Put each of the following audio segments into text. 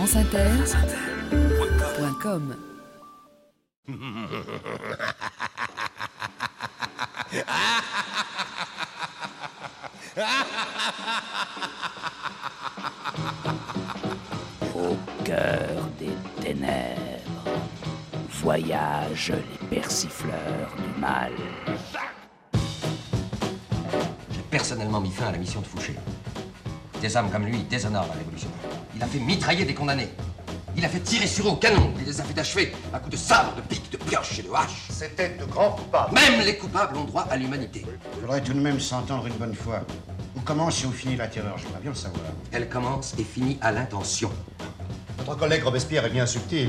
franceinter.com. Au cœur des ténèbres voyagent les persifleurs du mal. J'ai personnellement mis fin à la mission de Fouché. Des hommes comme lui déshonorent la Révolution. Il a fait mitrailler des condamnés. Il a fait tirer sur eux au canon. Il les a fait achever à coups de sabre, de pique, de pioche et de hache. C'était de grands coupables. Même les coupables ont droit à l'humanité. Il faudrait tout de même s'entendre une bonne fois. Où commence et où finit la terreur? J'aimerais bien le savoir. Elle commence et finit à l'intention. Votre collègue Robespierre est bien subtil.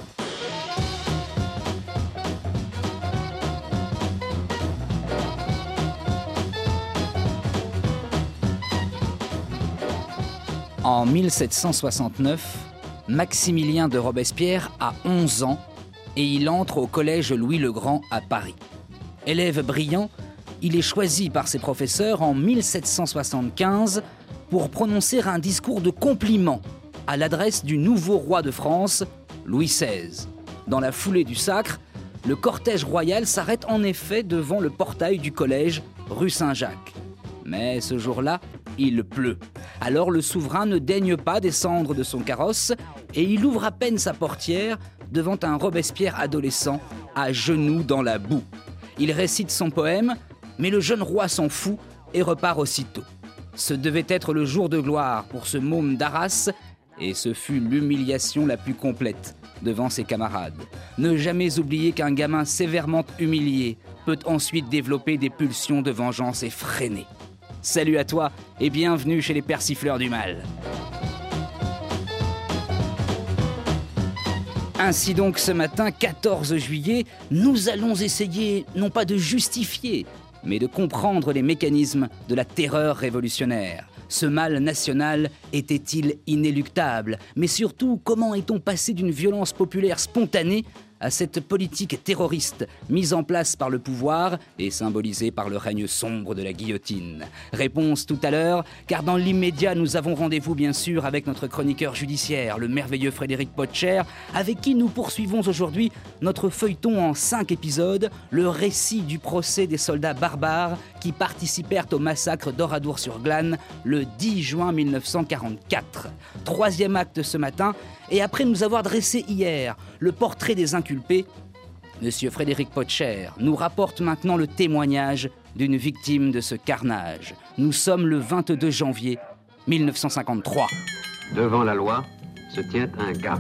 En 1769, Maximilien de Robespierre a 11 ans et il entre au collège Louis-le-Grand à Paris. Élève brillant, il est choisi par ses professeurs en 1775 pour prononcer un discours de compliment à l'adresse du nouveau roi de France, Louis XVI. Dans la foulée du sacre, le cortège royal s'arrête en effet devant le portail du collège rue Saint-Jacques. Mais ce jour-là, il pleut. Alors le souverain ne daigne pas descendre de son carrosse et il ouvre à peine sa portière devant un Robespierre adolescent à genoux dans la boue. Il récite son poème, mais le jeune roi s'en fout et repart aussitôt. Ce devait être le jour de gloire pour ce môme d'Arras et ce fut l'humiliation la plus complète devant ses camarades. Ne jamais oublier qu'un gamin sévèrement humilié peut ensuite développer des pulsions de vengeance effrénées. Salut à toi et bienvenue chez les persifleurs du mal. Ainsi donc ce matin, 14 juillet, nous allons essayer non pas de justifier, mais de comprendre les mécanismes de la terreur révolutionnaire. Ce mal national était-il inéluctable? Mais surtout, comment est-on passé d'une violence populaire spontanée à cette politique terroriste mise en place par le pouvoir et symbolisée par le règne sombre de la guillotine? Réponse tout à l'heure, car dans l'immédiat, nous avons rendez-vous bien sûr avec notre chroniqueur judiciaire, le merveilleux Frédéric Potcher, avec qui nous poursuivons aujourd'hui notre feuilleton en 5 épisodes, le récit du procès des soldats barbares qui participèrent au massacre d'Oradour-sur-Glane le 10 juin 1944. 3e acte ce matin, et après nous avoir dressé hier le portrait des inculpés, Monsieur Frédéric Potcher nous rapporte maintenant le témoignage d'une victime de ce carnage. Nous sommes le 22 janvier 1953. Devant la loi se tient un garde.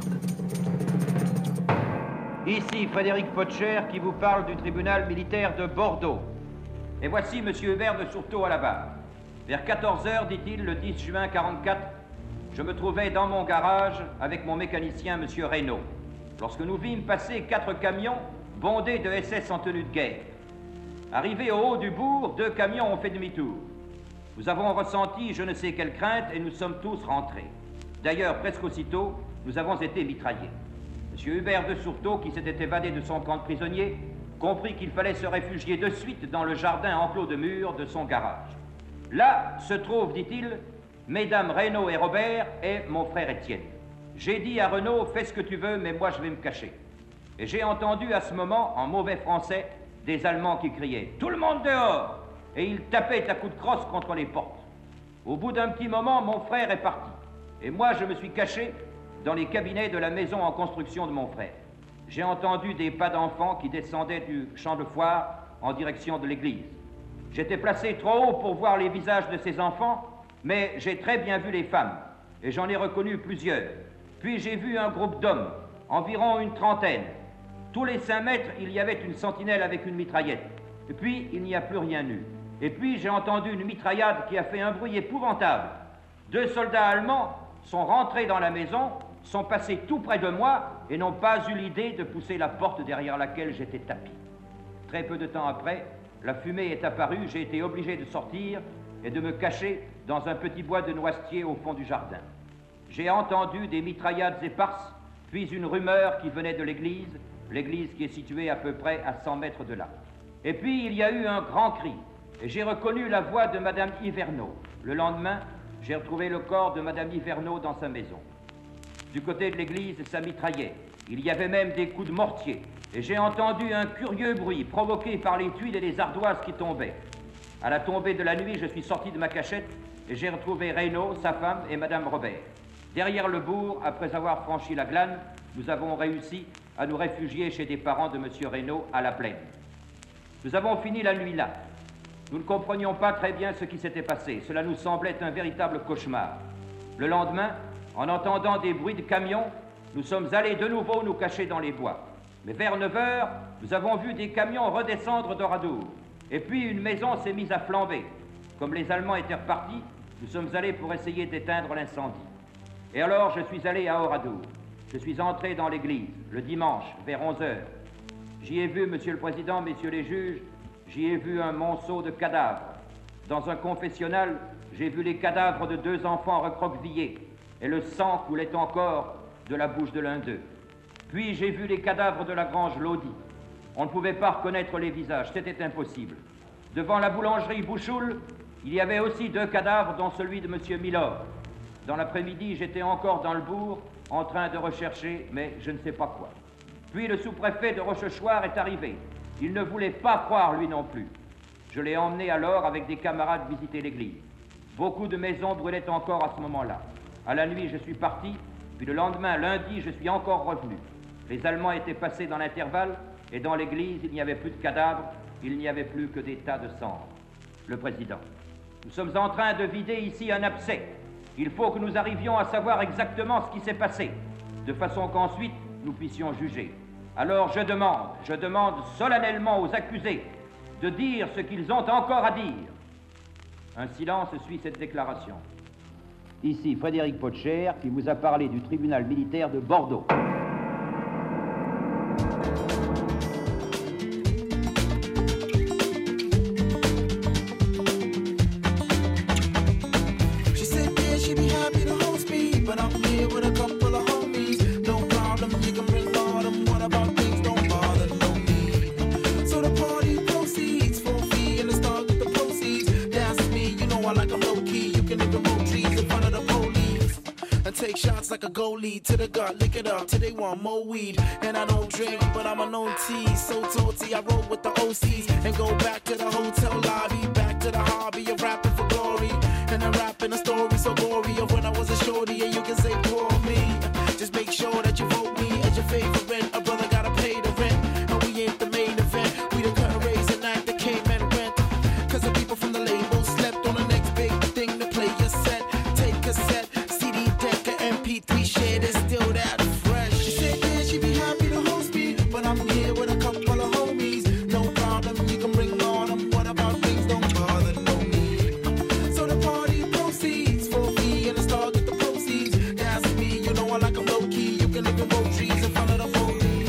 Ici Frédéric Potcher qui vous parle du tribunal militaire de Bordeaux. Et voici Monsieur Hubert de Sourteau à la barre. Vers 14h, dit-il, le 10 juin 44, je me trouvais dans mon garage avec mon mécanicien, Monsieur Reynaud, lorsque nous vîmes passer 4 camions bondés de SS en tenue de guerre. Arrivés au haut du bourg, 2 camions ont fait demi-tour. Nous avons ressenti je ne sais quelle crainte et nous sommes tous rentrés. D'ailleurs, presque aussitôt, nous avons été mitraillés. Monsieur Hubert de Sourteau, qui s'était évadé de son camp de prisonniers, comprit qu'il fallait se réfugier de suite dans le jardin enclos de murs de son garage. Là se trouvent, dit-il, Mesdames Reynaud et Robert et mon frère Étienne. J'ai dit à Renaud, fais ce que tu veux, mais moi je vais me cacher. Et j'ai entendu à ce moment, en mauvais français, des Allemands qui criaient « Tout le monde dehors !» et ils tapaient à coups de crosse contre les portes. Au bout d'un petit moment, mon frère est parti. Et moi je me suis caché dans les cabinets de la maison en construction de mon frère. J'ai entendu des pas d'enfants qui descendaient du champ de foire en direction de l'église. J'étais placé trop haut pour voir les visages de ces enfants, mais j'ai très bien vu les femmes, et j'en ai reconnu plusieurs. Puis j'ai vu un groupe d'hommes, environ une trentaine. Tous les 5 mètres, il y avait une sentinelle avec une mitraillette. Et puis, il n'y a plus rien eu. Et puis, j'ai entendu une mitraillade qui a fait un bruit épouvantable. 2 soldats allemands sont rentrés dans la maison, sont passés tout près de moi et n'ont pas eu l'idée de pousser la porte derrière laquelle j'étais tapi. Très peu de temps après, la fumée est apparue, j'ai été obligé de sortir et de me cacher dans un petit bois de noisetiers au fond du jardin. J'ai entendu des mitraillades éparses, puis une rumeur qui venait de l'église qui est située à peu près à 100 mètres de là. Et puis il y a eu un grand cri, et j'ai reconnu la voix de Madame Yverneau. Le lendemain, j'ai retrouvé le corps de Madame Yverneau dans sa maison. Du côté de l'église, ça mitraillait. Il y avait même des coups de mortier. Et j'ai entendu un curieux bruit provoqué par les tuiles et les ardoises qui tombaient. À la tombée de la nuit, je suis sorti de ma cachette et j'ai retrouvé Reynaud, sa femme et Madame Robert. Derrière le bourg, après avoir franchi la Glane, nous avons réussi à nous réfugier chez des parents de M. Reynaud à la Plaine. Nous avons fini la nuit là. Nous ne comprenions pas très bien ce qui s'était passé. Cela nous semblait un véritable cauchemar. Le lendemain, en entendant des bruits de camions, nous sommes allés de nouveau nous cacher dans les bois. Mais vers 9 heures, nous avons vu des camions redescendre d'Oradour. Et puis une maison s'est mise à flamber. Comme les Allemands étaient repartis, nous sommes allés pour essayer d'éteindre l'incendie. Et alors je suis allé à Oradour. Je suis entré dans l'église, le dimanche, vers 11 heures. J'y ai vu, Monsieur le Président, Messieurs les juges, j'y ai vu un monceau de cadavres. Dans un confessionnal, j'ai vu les cadavres de 2 enfants recroquevillés, et le sang coulait encore de la bouche de l'un d'eux. Puis j'ai vu les cadavres de la grange Lodi. On ne pouvait pas reconnaître les visages, c'était impossible. Devant la boulangerie Bouchoul, il y avait aussi 2 cadavres, dont celui de Monsieur Milord. Dans l'après-midi, j'étais encore dans le bourg, en train de rechercher, mais je ne sais pas quoi. Puis le sous-préfet de Rochechouart est arrivé. Il ne voulait pas croire, lui non plus. Je l'ai emmené alors avec des camarades visiter l'église. Beaucoup de maisons brûlaient encore à ce moment-là. À la nuit, je suis parti, puis le lendemain, lundi, je suis encore revenu. Les Allemands étaient passés dans l'intervalle, et dans l'église, il n'y avait plus de cadavres, il n'y avait plus que des tas de cendres. Le Président. Nous sommes en train de vider ici un abcès. Il faut que nous arrivions à savoir exactement ce qui s'est passé, de façon qu'ensuite nous puissions juger. Alors je demande solennellement aux accusés de dire ce qu'ils ont encore à dire. Un silence suit cette déclaration. Ici Frédéric Potcher qui vous a parlé du tribunal militaire de Bordeaux. Take shots like a goalie to the gut, lick it up till they want more weed. And I don't drink, but I'm a known tease. So salty, I roll with the OCs and go back to the hotel lobby, back to the hobby of rapping for glory. And I'm rapping a story so gory of when I was a shorty, and you can say poor me. Just make sure that you vote me as your favorite. A brother gotta pay the rent, and we ain't the main event. We the curtain raising act that came and went. Cause the people from the label slept on the next big thing to play your set. Take cassette, CD deck, MP3 shit is still that fresh. She said yeah, she'd be happy to host me, but I'm here with a couple of homies. No problem, you can bring on them. What about things don't bother no need? So the party proceeds for me, and the star get the proceeds. That's me, you know I like them low key. You can live in both trees in front of the police.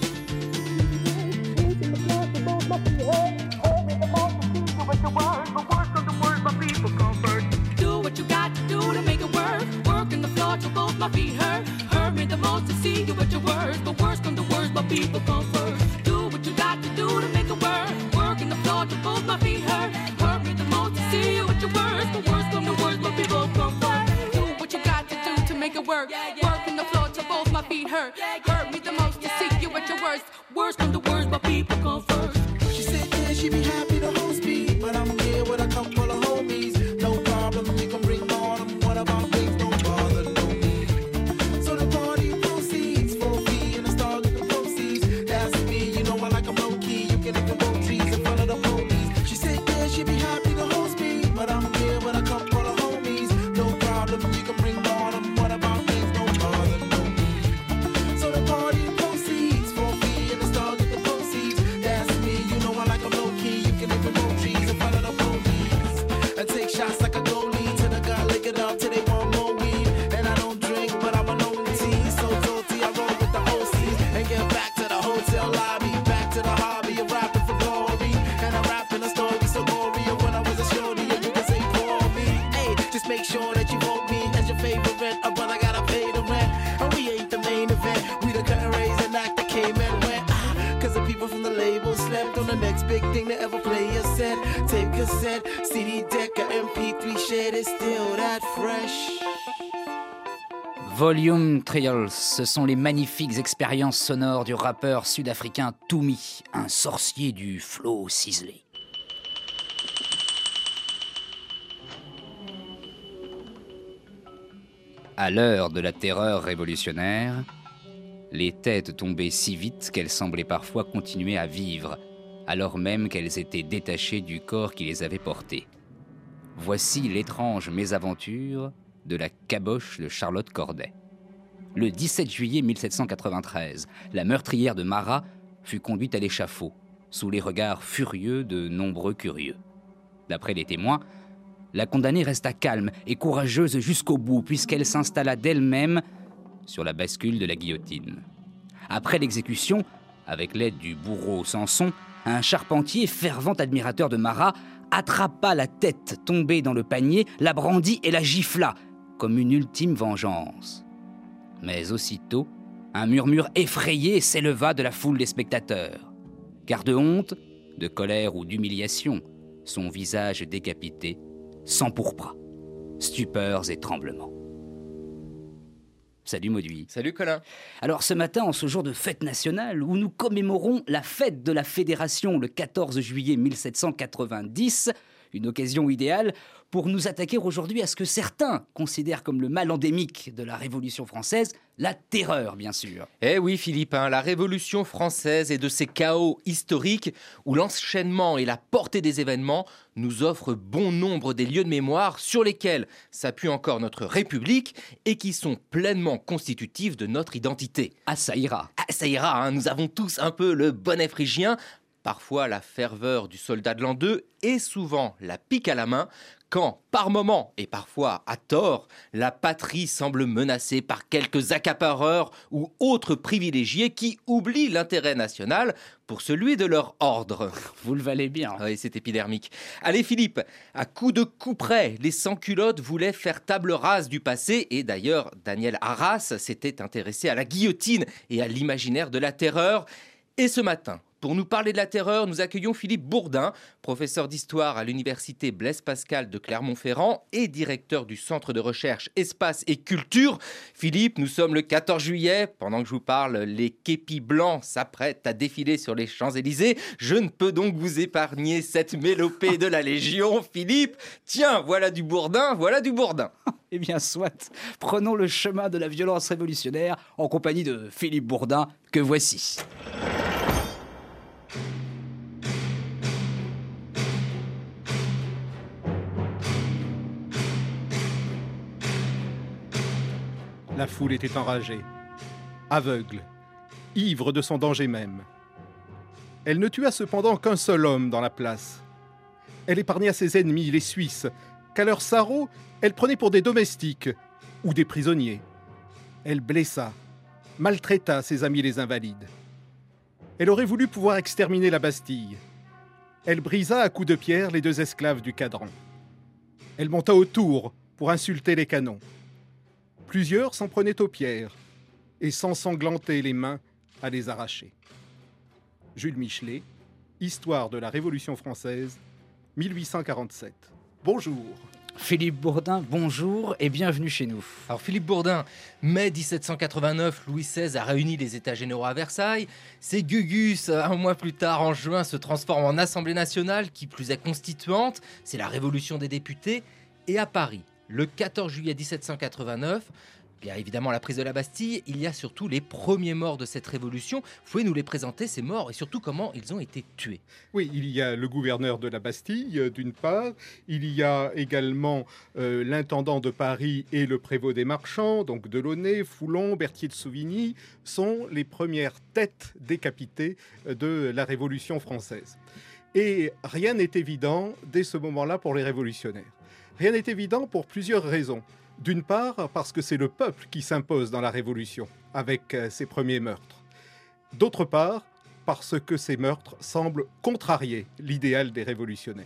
Do what you got to do to make it work. Working the floor till both my feet hurt. Hurt me the most to see you with your words, but worse come to words, my people come first. Do what you got to do to make it work. Working the floor till both my feet hurt. Hurt me the most to see you with your words, but worse come to words, my people come first. Do what you got to do to make it work. Working the floor till both my feet hurt. Hurt me the most to see you with your words. Worse come to words, my people come first. She said yeah, she'd be happy to host me, but I'm here with a couple of homies. No problem, you can bring on them. What about things don't bother no need? So the party proceeds for me, and the star get the proceeds. That's me, you know I like them low key. You can even both trees in front of the police. She said yeah, she'd be happy to host me, but I'm here with a couple of homies. No problem, you can bring on them. What about things don't bother no need? So the party proceeds for me, and the star get the proceeds. That's me, you know I like them low key. You can even both trees in front of the police. I take shots like a goalie to the gut, lick it up till they want more weed. And I don't drink, but I'm a known tease. So salty, I roll with the OCs and get back to the hotel lobby, back to the hobby of rapping for glory. And I'm rapping a story so gory of when I was a shorty, and you can say poor me. Hey, just make sure that you vote me as your favorite. A brother gotta pay the rent, and we ain't the main event. We the curtain raising act that came and went. Cause the people from the label slept on the next big thing to ever play a set. Tape cassette, CD deck, or MP3 shit is still that fresh. Volume Trials, ce sont les magnifiques expériences sonores du rappeur sud-africain Toumi, un sorcier du flow ciselé. À l'heure de la terreur révolutionnaire, les têtes tombaient si vite qu'elles semblaient parfois continuer à vivre, alors même qu'elles étaient détachées du corps qui les avait portées. Voici l'étrange mésaventure de la caboche de Charlotte Corday. Le 17 juillet 1793, la meurtrière de Marat fut conduite à l'échafaud, sous les regards furieux de nombreux curieux. D'après les témoins, la condamnée resta calme et courageuse jusqu'au bout, puisqu'elle s'installa d'elle-même sur la bascule de la guillotine. Après l'exécution, avec l'aide du bourreau Samson, un charpentier, fervent admirateur de Marat, attrapa la tête tombée dans le panier, la brandit et la gifla, comme une ultime vengeance. Mais aussitôt, un murmure effrayé s'éleva de la foule des spectateurs. Car de honte, de colère ou d'humiliation, son visage décapité s'empourpra. Stupeurs et tremblements. Salut Mauduit. Salut Colin. Alors ce matin, en ce jour de fête nationale, où nous commémorons la fête de la Fédération le 14 juillet 1790, une occasion idéale pour nous attaquer aujourd'hui à ce que certains considèrent comme le mal endémique de la Révolution française, la terreur bien sûr. Eh oui Philippe, la Révolution française est de ces chaos historiques où l'enchaînement et la portée des événements nous offrent bon nombre des lieux de mémoire sur lesquels s'appuie encore notre République et qui sont pleinement constitutifs de notre identité. Ah ça ira. Ça ira, nous avons tous un peu le bonnet phrygien, parfois la ferveur du soldat de l'an 2 et souvent la pique à la main, quand, par moments, et parfois à tort, la patrie semble menacée par quelques accapareurs ou autres privilégiés qui oublient l'intérêt national pour celui de leur ordre. Vous le valez bien. Oui, c'est épidermique. Allez Philippe, à coups de coup près, les sans-culottes voulaient faire table rase du passé et d'ailleurs, Daniel Arras s'était intéressé à la guillotine et à l'imaginaire de la terreur. Et ce matin, pour nous parler de la terreur, nous accueillons Philippe Bourdin, professeur d'histoire à l'université Blaise Pascal de Clermont-Ferrand et directeur du centre de recherche Espace et Culture. Philippe, nous sommes le 14 juillet. Pendant que je vous parle, les képis blancs s'apprêtent à défiler sur les Champs-Élysées. Je ne peux donc vous épargner cette mélopée de la Légion. Philippe, tiens, voilà du Bourdin, voilà du Bourdin. Eh bien, soit. Prenons le chemin de la violence révolutionnaire en compagnie de Philippe Bourdin, que voici. La foule était enragée, aveugle, ivre de son danger même. Elle ne tua cependant qu'un seul homme dans la place. Elle épargna ses ennemis, les Suisses, qu'à leurs sarraux, elle prenait pour des domestiques ou des prisonniers. Elle blessa, maltraita ses amis les invalides. Elle aurait voulu pouvoir exterminer la Bastille. Elle brisa à coups de pierre les 2 esclaves du cadran. Elle monta au tour pour insulter les canons. Plusieurs s'en prenaient aux pierres et s'ensanglantaient les mains à les arracher. Jules Michelet, Histoire de la Révolution française, 1847. Bonjour. Philippe Bourdin, bonjour et bienvenue chez nous. Alors Philippe Bourdin, mai 1789, Louis XVI a réuni les États généraux à Versailles. C'est Gugus, un mois plus tard, en juin, se transforme en Assemblée nationale, qui plus est constituante. C'est la Révolution des députés. Et à Paris, le 14 juillet 1789, il y a évidemment la prise de la Bastille, il y a surtout les premiers morts de cette révolution. Vous pouvez nous les présenter, ces morts, et surtout comment ils ont été tués? Oui, il y a le gouverneur de la Bastille, d'une part. Il y a également l'intendant de Paris et le prévôt des marchands, donc Delaunay, Foulon, Berthier de Souvigny, sont les premières têtes décapitées de la Révolution française. Et rien n'est évident dès ce moment-là pour les révolutionnaires. Rien n'est évident pour plusieurs raisons. D'une part, parce que c'est le peuple qui s'impose dans la Révolution, avec ses premiers meurtres. D'autre part, parce que ces meurtres semblent contrarier l'idéal des révolutionnaires.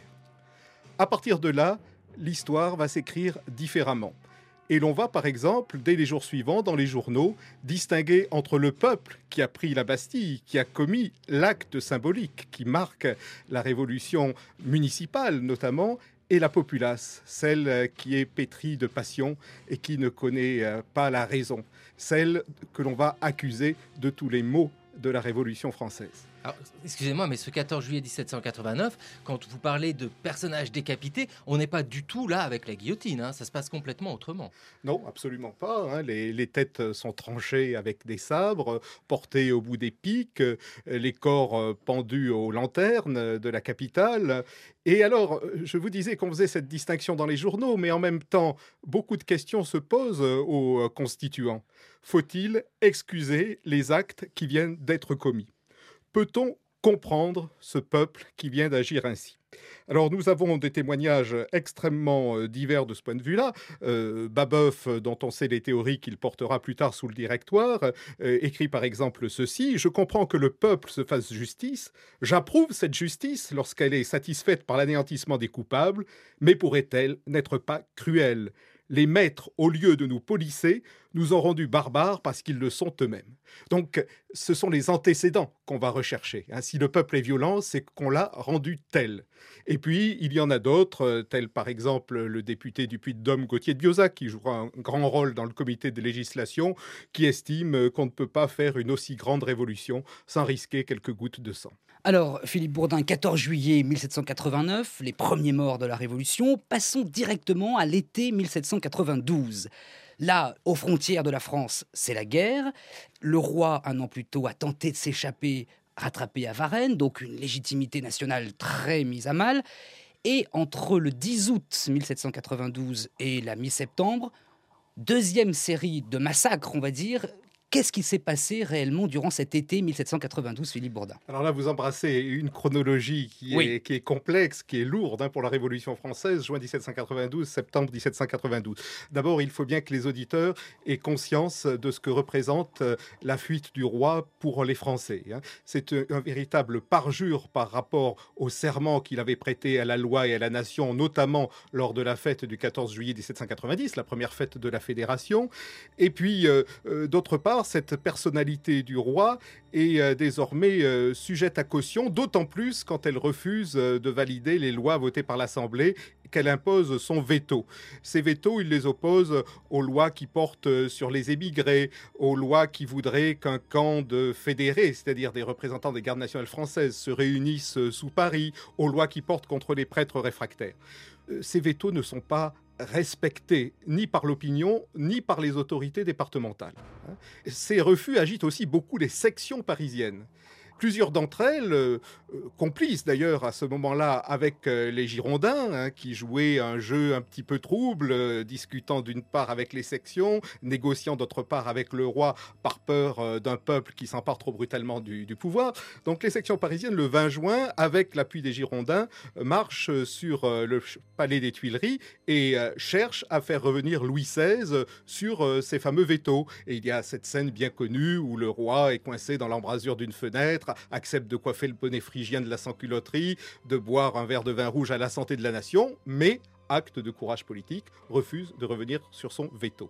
À partir de là, l'histoire va s'écrire différemment. Et l'on va, par exemple, dès les jours suivants, dans les journaux, distinguer entre le peuple qui a pris la Bastille, qui a commis l'acte symbolique qui marque la révolution municipale notamment, et la populace, celle qui est pétrie de passion et qui ne connaît pas la raison, celle que l'on va accuser de tous les maux de la Révolution française. Alors, excusez-moi, mais ce 14 juillet 1789, quand vous parlez de personnages décapités, on n'est pas du tout là avec la guillotine, hein, ça se passe complètement autrement. Non, absolument pas, hein. Les têtes sont tranchées avec des sabres, portés au bout des pics, les corps pendus aux lanternes de la capitale. Et alors, je vous disais qu'on faisait cette distinction dans les journaux, mais en même temps, beaucoup de questions se posent aux constituants. Faut-il excuser les actes qui viennent d'être commis ? Peut-on comprendre ce peuple qui vient d'agir ainsi ? Alors nous avons des témoignages extrêmement divers de ce point de vue-là. Babeuf, dont on sait les théories qu'il portera plus tard sous le Directoire, écrit par exemple ceci: « Je comprends que le peuple se fasse justice. J'approuve cette justice lorsqu'elle est satisfaite par l'anéantissement des coupables, mais pourrait-elle n'être pas cruelle ? Les maîtres, au lieu de nous polisser, nous ont rendus barbares parce qu'ils le sont eux-mêmes. » Donc, ce sont les antécédents qu'on va rechercher. Si le peuple est violent, c'est qu'on l'a rendu tel. Et puis, il y en a d'autres, tels par exemple le député du Puy-de-Dôme, Gauthier de Biozac, qui jouera un grand rôle dans le comité de législation, qui estime qu'on ne peut pas faire une aussi grande révolution sans risquer quelques gouttes de sang. Alors, Philippe Bourdin, 14 juillet 1789, les premiers morts de la Révolution. Passons directement à l'été 1792. Là, aux frontières de la France, c'est la guerre. Le roi, un an plus tôt, a tenté de s'échapper, rattrapé à Varennes, donc une légitimité nationale très mise à mal. Et entre le 10 août 1792 et la mi-septembre, deuxième série de massacres, on va dire. Qu'est-ce qui s'est passé réellement durant cet été 1792, Philippe Bourdin ? Alors là, vous embrassez une chronologie qui est complexe, qui est lourde pour la Révolution française, juin 1792, septembre 1792. D'abord, il faut bien que les auditeurs aient conscience de ce que représente la fuite du roi pour les Français. C'est un véritable parjure par rapport au serment qu'il avait prêté à la loi et à la nation, notamment lors de la fête du 14 juillet 1790, la première fête de la Fédération. Et puis, d'autre part, cette personnalité du roi est désormais sujette à caution, d'autant plus quand elle refuse de valider les lois votées par l'Assemblée, qu'elle impose son veto. Ces vétos, il les oppose aux lois qui portent sur les émigrés, aux lois qui voudraient qu'un camp de fédérés, c'est-à-dire des représentants des gardes nationales françaises, se réunissent sous Paris, aux lois qui portent contre les prêtres réfractaires. Ces vétos ne sont pas respectés ni par l'opinion, ni par les autorités départementales. Ces refus agitent aussi beaucoup les sections parisiennes. Plusieurs d'entre elles, complices d'ailleurs à ce moment-là avec les Girondins, qui jouaient un jeu un petit peu trouble, discutant d'une part avec les sections, négociant d'autre part avec le roi par peur d'un peuple qui s'empare trop brutalement du pouvoir. Donc les sections parisiennes, le 20 juin, avec l'appui des Girondins, marchent sur le palais des Tuileries et cherchent à faire revenir Louis XVI sur ces fameux vétos. Et il y a cette scène bien connue où le roi est coincé dans l'embrasure d'une fenêtre, accepte de coiffer le bonnet phrygien de la sans-culotterie, de boire un verre de vin rouge à la santé de la nation, mais, acte de courage politique, refuse de revenir sur son veto.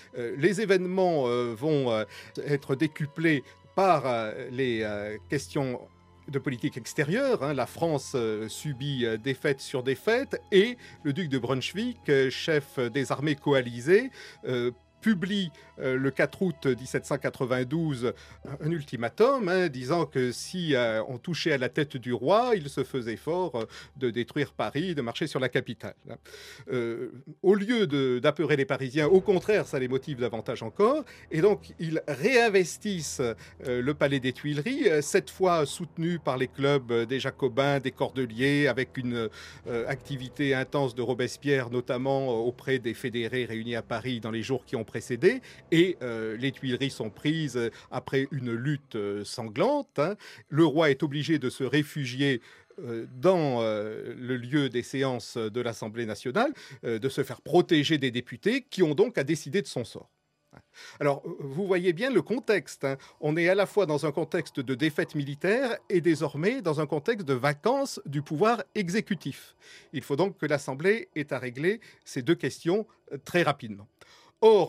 Les événements vont être décuplés par les questions de politique extérieure. La France subit défaite sur défaite et le duc de Brunswick, chef des armées coalisées, publie le 4 août 1792 un ultimatum disant que si on touchait à la tête du roi, il se faisait fort de détruire Paris, de marcher sur la capitale. Au lieu d'apeurer les Parisiens, au contraire, ça les motive davantage encore. Et donc, ils réinvestissent le palais des Tuileries, cette fois soutenu par les clubs des Jacobins, des Cordeliers, avec une activité intense de Robespierre, notamment auprès des fédérés réunis à Paris dans les jours qui ont précédé. Et les Tuileries sont prises après une lutte sanglante. Le roi est obligé de se réfugier dans le lieu des séances de l'Assemblée nationale, de se faire protéger des députés qui ont donc à décider de son sort. Alors, vous voyez bien le contexte. On est à la fois dans un contexte de défaite militaire et désormais dans un contexte de vacance du pouvoir exécutif. Il faut donc que l'Assemblée ait à régler ces deux questions très rapidement. Or,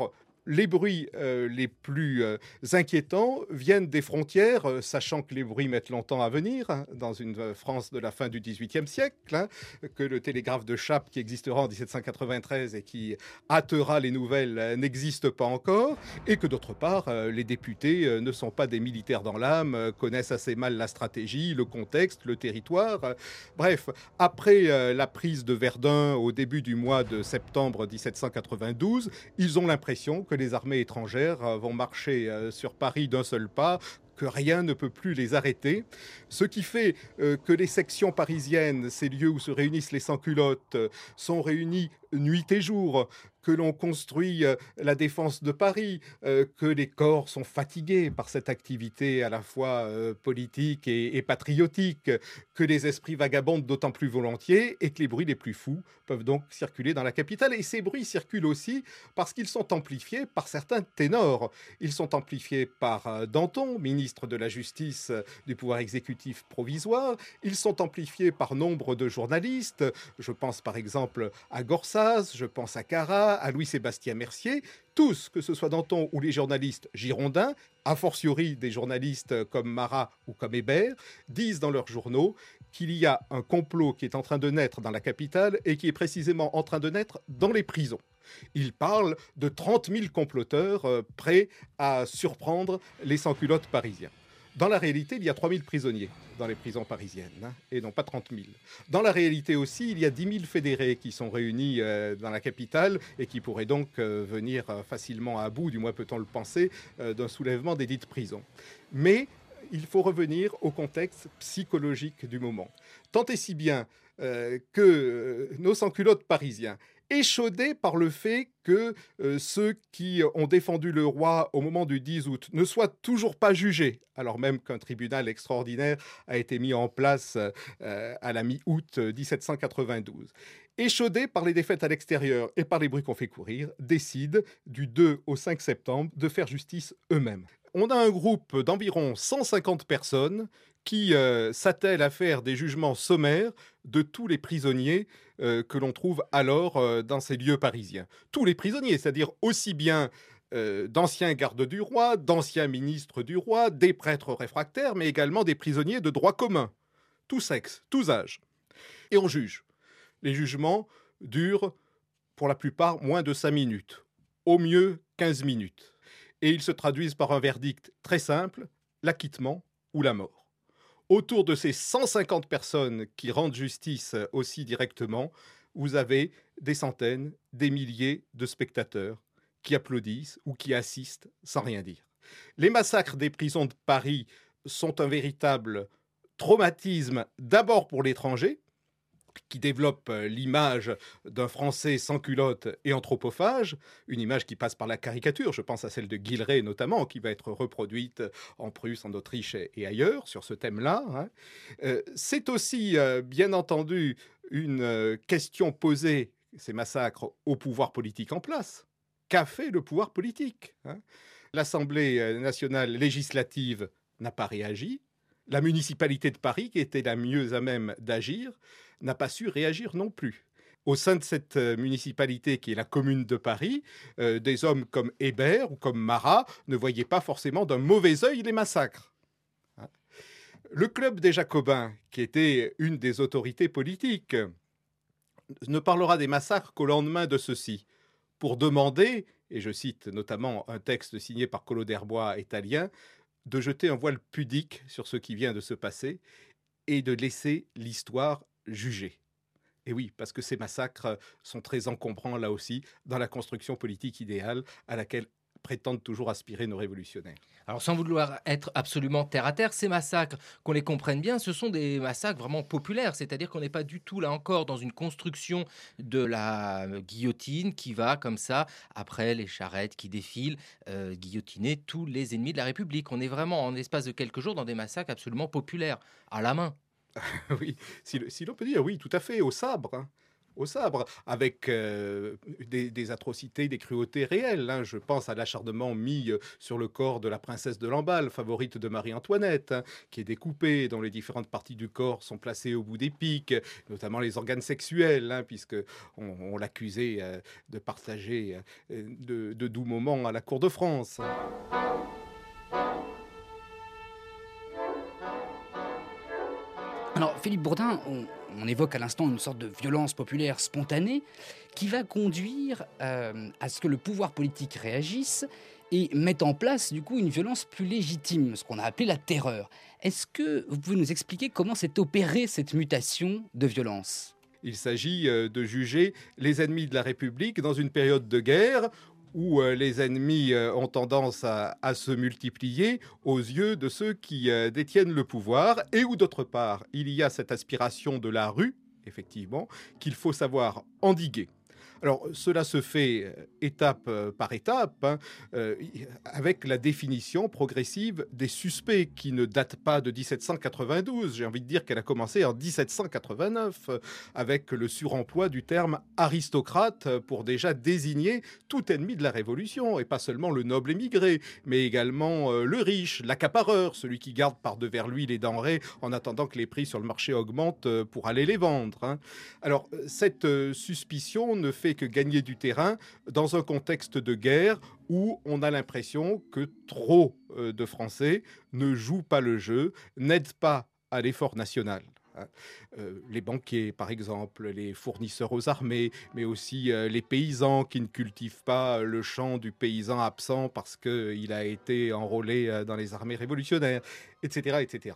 Les bruits les plus inquiétants viennent des frontières, sachant que les bruits mettent longtemps à venir, hein, dans une France de la fin du XVIIIe siècle, hein, que le télégraphe de Chappe qui existera en 1793 et qui hâtera les nouvelles n'existe pas encore, et que d'autre part, les députés ne sont pas des militaires dans l'âme, connaissent assez mal la stratégie, le contexte, le territoire. Bref, après la prise de Verdun au début du mois de septembre 1792, ils ont l'impression que les armées étrangères vont marcher sur Paris d'un seul pas, que rien ne peut plus les arrêter. Ce qui fait que les sections parisiennes, ces lieux où se réunissent les sans-culottes, sont réunis nuit et jour, que l'on construit la défense de Paris, que les corps sont fatigués par cette activité à la fois politique et patriotique, que les esprits vagabondent d'autant plus volontiers et que les bruits les plus fous peuvent donc circuler dans la capitale. Et ces bruits circulent aussi parce qu'ils sont amplifiés par certains ténors. Ils sont amplifiés par Danton, ministre de la Justice du pouvoir exécutif provisoire. Ils sont amplifiés par nombre de journalistes. Je pense par exemple à Gorsaz, je pense à Carat, à Louis-Sébastien Mercier. Tous, que ce soit Danton ou les journalistes girondins, a fortiori des journalistes comme Marat ou comme Hébert, disent dans leurs journaux qu'il y a un complot qui est en train de naître dans la capitale et qui est précisément en train de naître dans les prisons. Ils parlent de 30 000 comploteurs prêts à surprendre les sans-culottes parisiens. Dans la réalité, il y a 3 000 prisonniers dans les prisons parisiennes, hein, et non pas 30 000. Dans la réalité aussi, il y a 10 000 fédérés qui sont réunis dans la capitale et qui pourraient donc venir facilement à bout, du moins peut-on le penser, d'un soulèvement des dites prisons. Mais il faut revenir au contexte psychologique du moment. Tant et si bien que nos sans-culottes parisiens, échaudés par le fait que ceux qui ont défendu le roi au moment du 10 août ne soient toujours pas jugés, alors même qu'un tribunal extraordinaire a été mis en place à la mi-août 1792. Échaudés par les défaites à l'extérieur et par les bruits qu'on fait courir, décident du 2 au 5 septembre de faire justice eux-mêmes. On a un groupe d'environ 150 personnes qui s'attellent à faire des jugements sommaires de tous les prisonniers que l'on trouve alors dans ces lieux parisiens. Tous les prisonniers, c'est-à-dire aussi bien d'anciens gardes du roi, d'anciens ministres du roi, des prêtres réfractaires, mais également des prisonniers de droit commun, tous sexes, tous âges. Et on juge. Les jugements durent, pour la plupart, moins de 5 minutes, au mieux 15 minutes. Et ils se traduisent par un verdict très simple, l'acquittement ou la mort. Autour de ces 150 personnes qui rendent justice aussi directement, vous avez des centaines, des milliers de spectateurs qui applaudissent ou qui assistent sans rien dire. Les massacres des prisons de Paris sont un véritable traumatisme, d'abord pour l'étranger, qui développe l'image d'un Français sans culotte et anthropophage, une image qui passe par la caricature, je pense à celle de Guilleret notamment, qui va être reproduite en Prusse, en Autriche et ailleurs sur ce thème-là. Hein. C'est aussi, bien entendu, une question posée, ces massacres, au pouvoir politique en place. Qu'a fait le pouvoir politique, hein? L'Assemblée nationale législative n'a pas réagi. La municipalité de Paris, qui était la mieux à même d'agir, n'a pas su réagir non plus. Au sein de cette municipalité qui est la commune de Paris, des hommes comme Hébert ou comme Marat ne voyaient pas forcément d'un mauvais œil les massacres. Hein. Le club des Jacobins, qui était une des autorités politiques, ne parlera des massacres qu'au lendemain de ceux-ci, pour demander, et je cite notamment un texte signé par Collot d'Herbois italien, de jeter un voile pudique sur ce qui vient de se passer et de laisser l'histoire juger. Et oui, parce que ces massacres sont très encombrants, là aussi, dans la construction politique idéale à laquelle prétendent toujours aspirer nos révolutionnaires. Alors sans vouloir être absolument terre à terre, ces massacres, qu'on les comprenne bien, ce sont des massacres vraiment populaires, c'est-à-dire qu'on n'est pas du tout là encore dans une construction de la guillotine qui va comme ça, après les charrettes qui défilent, guillotiner tous les ennemis de la République. On est vraiment en l'espace de quelques jours dans des massacres absolument populaires, à la main. Oui, si l'on peut dire, oui, tout à fait, au sabre. Hein. au sabre, avec des atrocités, des cruautés réelles. Hein. Je pense à l'acharnement mis sur le corps de la princesse de Lamballe, favorite de Marie-Antoinette, hein, qui est découpée, dont les différentes parties du corps sont placées au bout des pics, notamment les organes sexuels, hein, puisque on l'accusait de partager de doux moments à la cour de France. Alors, Philippe Bourdin, on évoque à l'instant une sorte de violence populaire spontanée qui va conduire à ce que le pouvoir politique réagisse et mette en place, du coup, une violence plus légitime, ce qu'on a appelé la terreur. Est-ce que vous pouvez nous expliquer comment s'est opérée cette mutation de violence ? Il s'agit de juger les ennemis de la République dans une période de guerre où les ennemis ont tendance à se multiplier aux yeux de ceux qui détiennent le pouvoir, et où d'autre part, il y a cette aspiration de la rue, effectivement, qu'il faut savoir endiguer. Alors, cela se fait étape par étape, hein, avec la définition progressive des suspects, qui ne date pas de 1792. J'ai envie de dire qu'elle a commencé en 1789, avec le suremploi du terme aristocrate pour déjà désigner tout ennemi de la Révolution, et pas seulement le noble émigré, mais également le riche, l'accapareur, celui qui garde par devers lui les denrées en attendant que les prix sur le marché augmentent pour aller les vendre. Hein. Alors, cette suspicion ne fait que gagner du terrain dans un contexte de guerre où on a l'impression que trop de Français ne jouent pas le jeu, n'aident pas à l'effort national. Les banquiers, par exemple, les fournisseurs aux armées, mais aussi les paysans qui ne cultivent pas le champ du paysan absent parce qu'il a été enrôlé dans les armées révolutionnaires, etc. etc.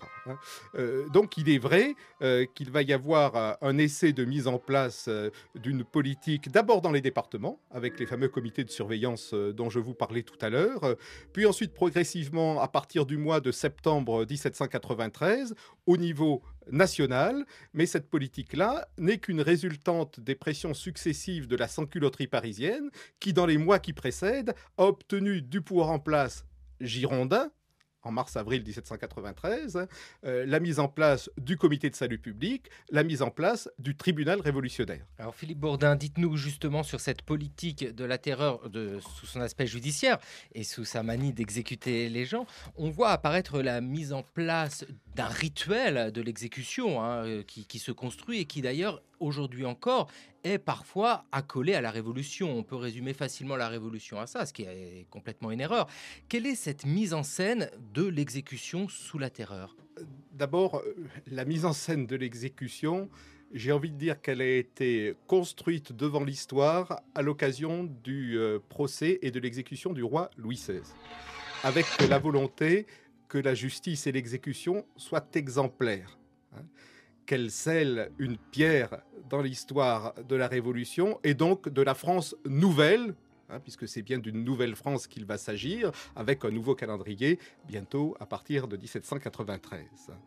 Donc il est vrai qu'il va y avoir un essai de mise en place d'une politique, d'abord dans les départements, avec les fameux comités de surveillance dont je vous parlais tout à l'heure, puis ensuite progressivement, à partir du mois de septembre 1793, au niveau national, mais cette politique-là n'est qu'une résultante des pressions successives de la sans-culotterie parisienne qui, dans les mois qui précèdent, a obtenu du pouvoir en place girondin, en mars-avril 1793, la mise en place du comité de salut public, la mise en place du tribunal révolutionnaire. Alors Philippe Bourdin, dites-nous justement sur cette politique de la terreur sous son aspect judiciaire et sous sa manie d'exécuter les gens. On voit apparaître la mise en place d'un rituel de l'exécution qui se construit et qui d'ailleurs aujourd'hui encore est parfois accolé à la Révolution. On peut résumer facilement la Révolution à ça, ce qui est complètement une erreur. Quelle est cette mise en scène de l'exécution sous la terreur ? D'abord, la mise en scène de l'exécution, j'ai envie de dire qu'elle a été construite devant l'histoire à l'occasion du procès et de l'exécution du roi Louis XVI, avec la volonté que la justice et l'exécution soient exemplaires, qu'elle scelle une pierre dans l'histoire de la Révolution et donc de la France nouvelle, puisque c'est bien d'une nouvelle France qu'il va s'agir, avec un nouveau calendrier bientôt à partir de 1793.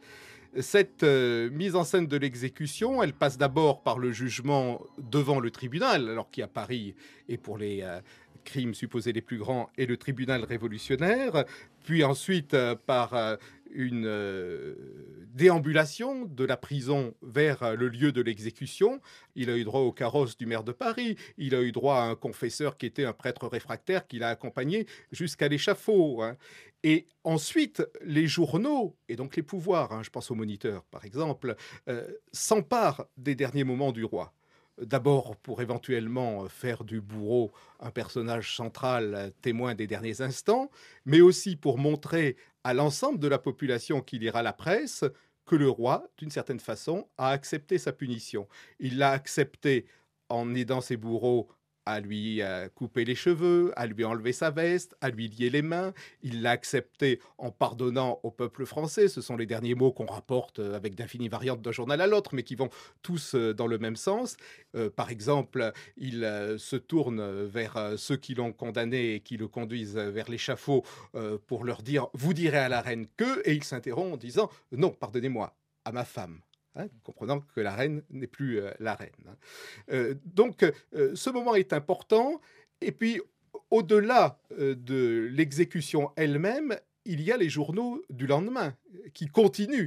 Cette mise en scène de l'exécution, elle passe d'abord par le jugement devant le tribunal, alors qui à Paris est pour les crimes supposés les plus grands et le tribunal révolutionnaire, puis ensuite par une déambulation de la prison vers le lieu de l'exécution. Il a eu droit au carrosse du maire de Paris, il a eu droit à un confesseur qui était un prêtre réfractaire qui l'a accompagné jusqu'à l'échafaud. Et ensuite, les journaux, et donc les pouvoirs, je pense aux moniteurs par exemple, s'emparent des derniers moments du roi. D'abord pour éventuellement faire du bourreau un personnage central, témoin des derniers instants, mais aussi pour montrer à l'ensemble de la population qui lira la presse que le roi, d'une certaine façon, a accepté sa punition. Il l'a accepté en aidant ses bourreaux à lui couper les cheveux, à lui enlever sa veste, à lui lier les mains. Il l'a accepté en pardonnant au peuple français. Ce sont les derniers mots qu'on rapporte avec d'infinies variantes d'un journal à l'autre, mais qui vont tous dans le même sens. Par exemple, il se tourne vers ceux qui l'ont condamné et qui le conduisent vers l'échafaud pour leur dire « Vous direz à la reine que » et il s'interrompt en disant « Non, pardonnez-moi, à ma femme ». Comprenant que la reine n'est plus la reine. Donc, ce moment est important. Et puis, au-delà de l'exécution elle-même, il y a les journaux du lendemain qui continuent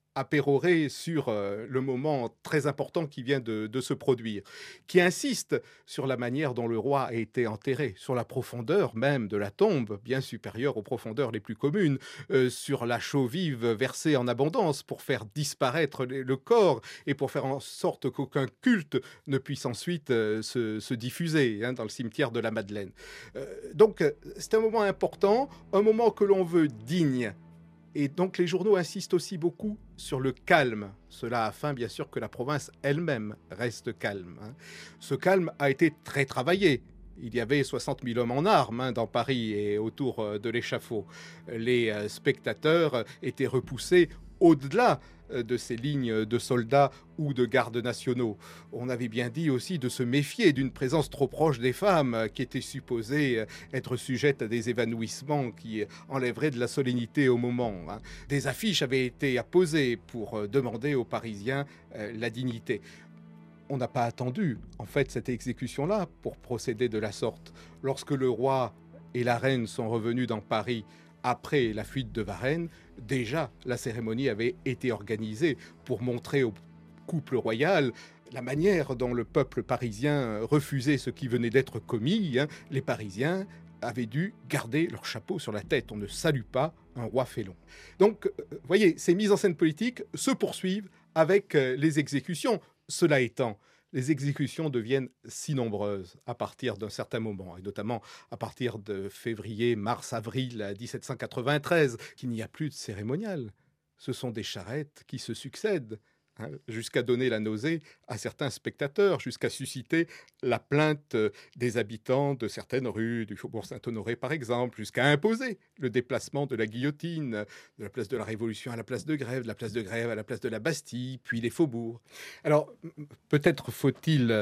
à pérorer sur le moment très important qui vient de se produire, qui insiste sur la manière dont le roi a été enterré, sur la profondeur même de la tombe, bien supérieure aux profondeurs les plus communes, sur la chaux vive versée en abondance pour faire disparaître le corps et pour faire en sorte qu'aucun culte ne puisse ensuite se diffuser dans le cimetière de la Madeleine. Donc c'est un moment important, un moment que l'on veut digne. Et donc les journaux insistent aussi beaucoup sur le calme. Cela afin bien sûr que la province elle-même reste calme. Ce calme a été très travaillé. Il y avait 60 000 hommes en armes dans Paris et autour de l'échafaud. Les spectateurs étaient repoussés au-delà de ces lignes de soldats ou de gardes nationaux. On avait bien dit aussi de se méfier d'une présence trop proche des femmes qui étaient supposées être sujettes à des évanouissements qui enlèveraient de la solennité au moment. Des affiches avaient été apposées pour demander aux Parisiens la dignité. On n'a pas attendu, en fait, cette exécution-là pour procéder de la sorte. Lorsque le roi et la reine sont revenus dans Paris après la fuite de Varennes, déjà la cérémonie avait été organisée pour montrer au couple royal la manière dont le peuple parisien refusait ce qui venait d'être commis. Les Parisiens avaient dû garder leur chapeau sur la tête. On ne salue pas un roi félon. Donc, voyez, ces mises en scène politiques se poursuivent avec les exécutions. Cela étant, les exécutions deviennent si nombreuses à partir d'un certain moment, et notamment à partir de février, mars, avril 1793, qu'il n'y a plus de cérémonial. Ce sont des charrettes qui se succèdent, jusqu'à donner la nausée à certains spectateurs, jusqu'à susciter la plainte des habitants de certaines rues du Faubourg Saint-Honoré, par exemple, jusqu'à imposer le déplacement de la guillotine de la place de la Révolution à la place de Grève, de la place de Grève à la place de la Bastille, puis les faubourgs. Alors, peut-être faut-il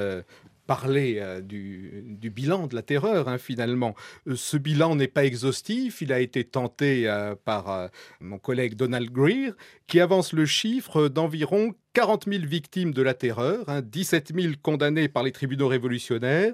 parler du bilan de la terreur, finalement. Ce bilan n'est pas exhaustif. Il a été tenté par mon collègue Donald Greer, qui avance le chiffre d'environ 40 000 victimes de la terreur, 17 000 condamnés par les tribunaux révolutionnaires,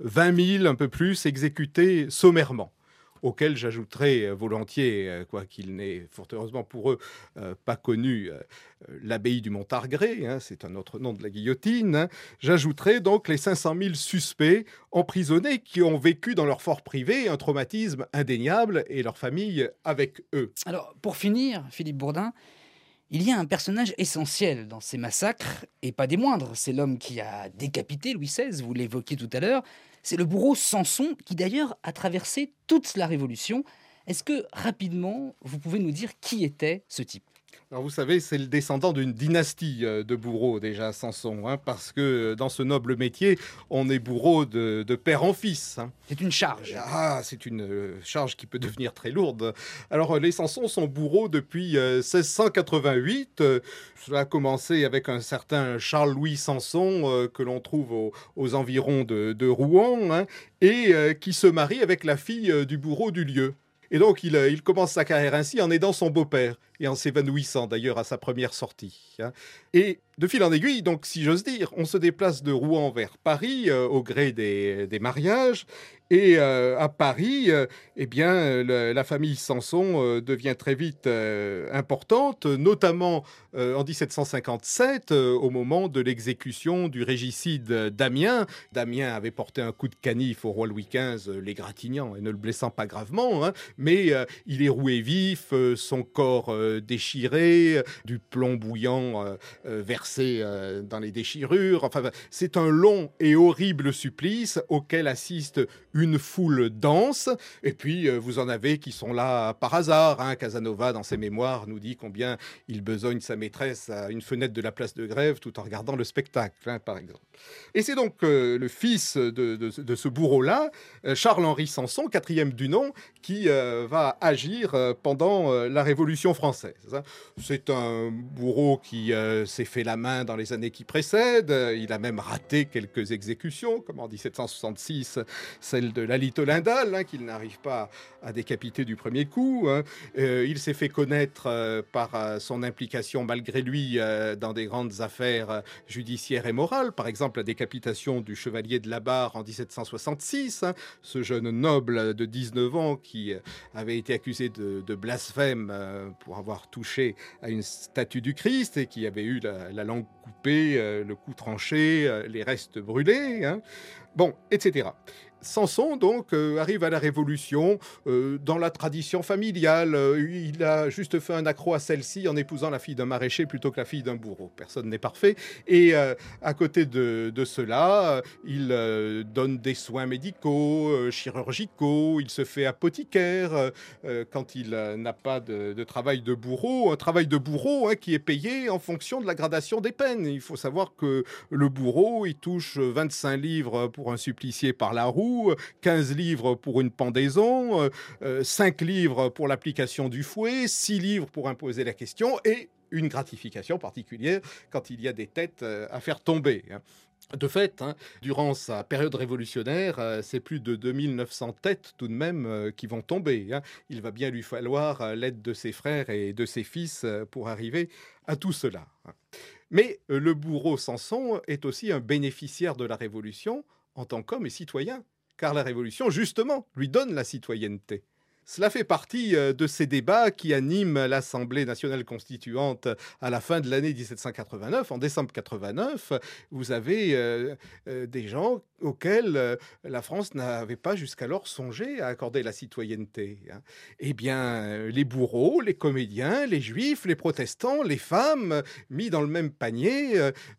20 000, un peu plus, exécutés sommairement. Auquel j'ajouterai volontiers, quoiqu'il n'est fort heureusement pour eux pas connu, l'abbaye du Montargré, c'est un autre nom de la guillotine. J'ajouterai donc les 500 000 suspects emprisonnés qui ont vécu dans leur fort privé un traumatisme indéniable et leurs familles avec eux. Alors, pour finir, Philippe Bourdin, il y a un personnage essentiel dans ces massacres, et pas des moindres. C'est l'homme qui a décapité Louis XVI, vous l'évoquiez tout à l'heure. C'est le bourreau Samson, qui d'ailleurs a traversé toute la Révolution. Est-ce que, rapidement, vous pouvez nous dire qui était ce type ? Alors vous savez, c'est le descendant d'une dynastie de bourreaux déjà, Samson, parce que dans ce noble métier, on est bourreau de père en fils. C'est une charge. Ah, c'est une charge qui peut devenir très lourde. Alors les Samson sont bourreaux depuis 1688. Cela a commencé avec un certain Charles-Louis Samson que l'on trouve aux environs de Rouen, et qui se marie avec la fille du bourreau du lieu. Et donc, il commence sa carrière ainsi en aidant son beau-père et en s'évanouissant d'ailleurs à sa première sortie. Et de fil en aiguille, donc, si j'ose dire, on se déplace de Rouen vers Paris au gré des mariages. Et à Paris, la famille Samson devient très vite importante, notamment en 1757, au moment de l'exécution du régicide d'Amiens. Damien avait porté un coup de canif au roi Louis XV, l'égratignant et ne le blessant pas gravement, mais il est roué vif, son corps déchiré, du plomb bouillant versé dans les déchirures. Enfin, c'est un long et horrible supplice auquel assiste une foule dense, et puis vous en avez qui sont là par hasard. Casanova, dans ses mémoires, nous dit combien il besogne sa maîtresse à une fenêtre de la place de Grève tout en regardant le spectacle, par exemple. Et c'est donc le fils de ce bourreau-là, Charles-Henri Samson, quatrième du nom, qui va agir pendant la Révolution française. C'est un bourreau qui s'est fait la main dans les années qui précèdent. Il a même raté quelques exécutions, comme en 1766, celle de Lalith Olindal, qu'il n'arrive pas à décapiter du premier coup. Il s'est fait connaître par son implication, malgré lui, dans des grandes affaires judiciaires et morales. Par exemple, la décapitation du chevalier de la Barre en 1766, ce jeune noble de 19 ans qui avait été accusé de blasphème pour avoir touché à une statue du Christ et qui avait eu la langue coupée, le cou tranché, les restes brûlés, bon, etc. Samson, donc, arrive à la Révolution dans la tradition familiale. Il a juste fait un accroc à celle-ci en épousant la fille d'un maraîcher plutôt que la fille d'un bourreau. Personne n'est parfait. Et à côté de cela, il donne des soins médicaux, chirurgicaux. Il se fait apothicaire quand il n'a pas de travail de bourreau. Un travail de bourreau qui est payé en fonction de la gradation des peines. Il faut savoir que le bourreau, il touche 25 livres pour un supplicié par la roue, 15 livres pour une pendaison, 5 livres pour l'application du fouet, 6 livres pour imposer la question et une gratification particulière quand il y a des têtes à faire tomber. De fait, durant sa période révolutionnaire, c'est plus de 2900 têtes tout de même qui vont tomber. Il va bien lui falloir l'aide de ses frères et de ses fils pour arriver à tout cela. Mais le bourreau Samson est aussi un bénéficiaire de la Révolution en tant qu'homme et citoyen, car la Révolution, justement, lui donne la citoyenneté. Cela fait partie de ces débats qui animent l'Assemblée nationale constituante à la fin de l'année 1789. En décembre 89, vous avez des gens auxquels la France n'avait pas jusqu'alors songé à accorder la citoyenneté. Eh bien, les bourreaux, les comédiens, les juifs, les protestants, les femmes, mis dans le même panier,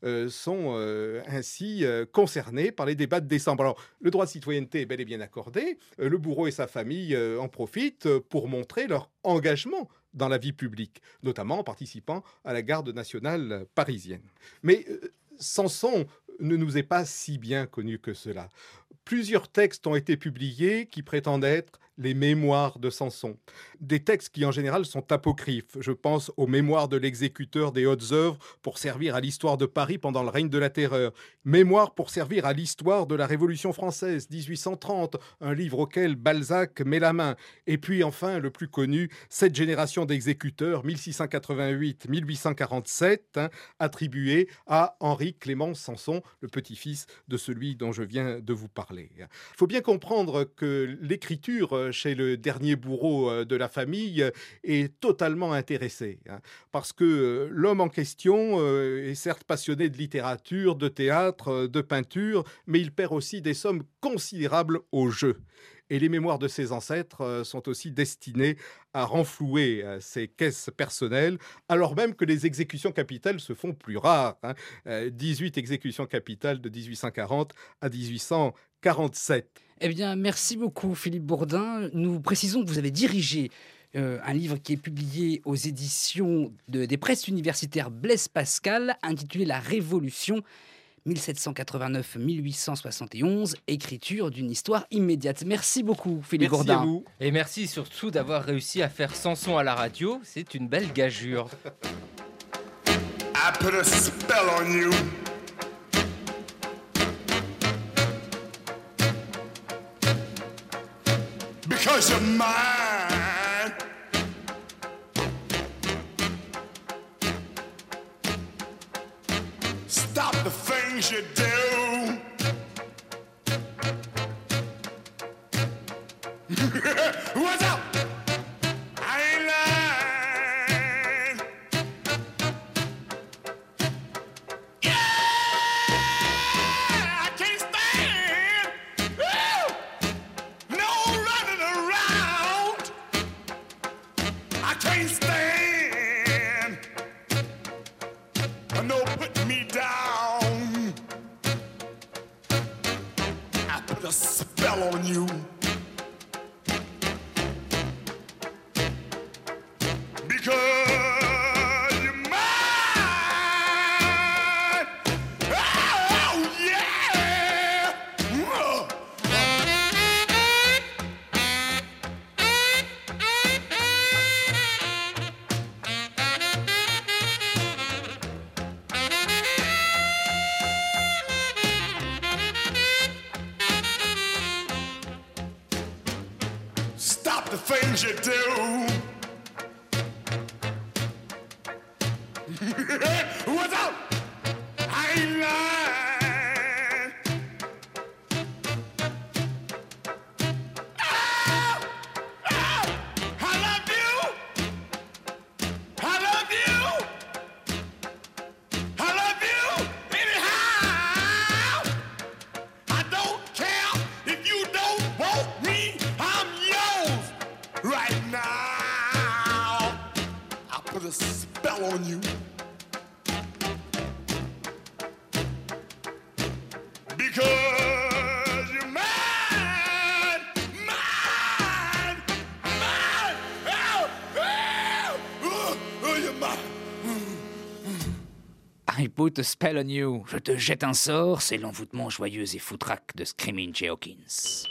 sont ainsi concernés par les débats de décembre. Alors, le droit de citoyenneté est bel et bien accordé. Le bourreau et sa famille en profitent pour montrer leur engagement dans la vie publique, notamment en participant à la garde nationale parisienne. Mais Samson ne nous est pas si bien connu que cela. Plusieurs textes ont été publiés qui prétendent être les mémoires de Samson. Des textes qui en général sont apocryphes. Je pense aux mémoires de l'exécuteur des hautes œuvres pour servir à l'histoire de Paris pendant le règne de la Terreur. Mémoires pour servir à l'histoire de la Révolution française, 1830, un livre auquel Balzac met la main. Et puis enfin, le plus connu, Cette génération d'exécuteurs, 1688-1847, attribué à Henri Clément Samson, le petit-fils de celui dont je viens de vous parler. Il faut bien comprendre que l'écriture chez le dernier bourreau de la famille est totalement intéressé, parce que l'homme en question est certes passionné de littérature, de théâtre, de peinture, mais il perd aussi des sommes considérables au jeu. Et les mémoires de ses ancêtres sont aussi destinées à renflouer ses caisses personnelles, alors même que les exécutions capitales se font plus rares. 18 exécutions capitales de 1840 à 1847. Eh bien, merci beaucoup Philippe Bourdin. Nous précisons que vous avez dirigé un livre qui est publié aux éditions des presses universitaires Blaise Pascal, intitulé La Révolution 1789-1871, écriture d'une histoire immédiate. Merci beaucoup Philippe Bourdin. Merci à vous. Et merci surtout d'avoir réussi à faire Samson à la radio. C'est une belle gageure. I put a spell on you. Because you're mine. Stop the things you do. What's up? I ain't lying. Yeah, I can't stand. Woo! No running around. I can't stand. No putting me down. I put a spell on you. Because you're mine. Oh, yeah. things you do. What's up? I ain't lying. Oh, oh, I love you. I love you. I love you anyhow. I don't care if you don't want me. I'm yours right now. I put a spell on you. Because you're mine, mine, mine. Oh, you're mine. I put a spell on you. Je te jette un sort, c'est l'envoûtement joyeux et foutraque de Screaming Jay Hawkins.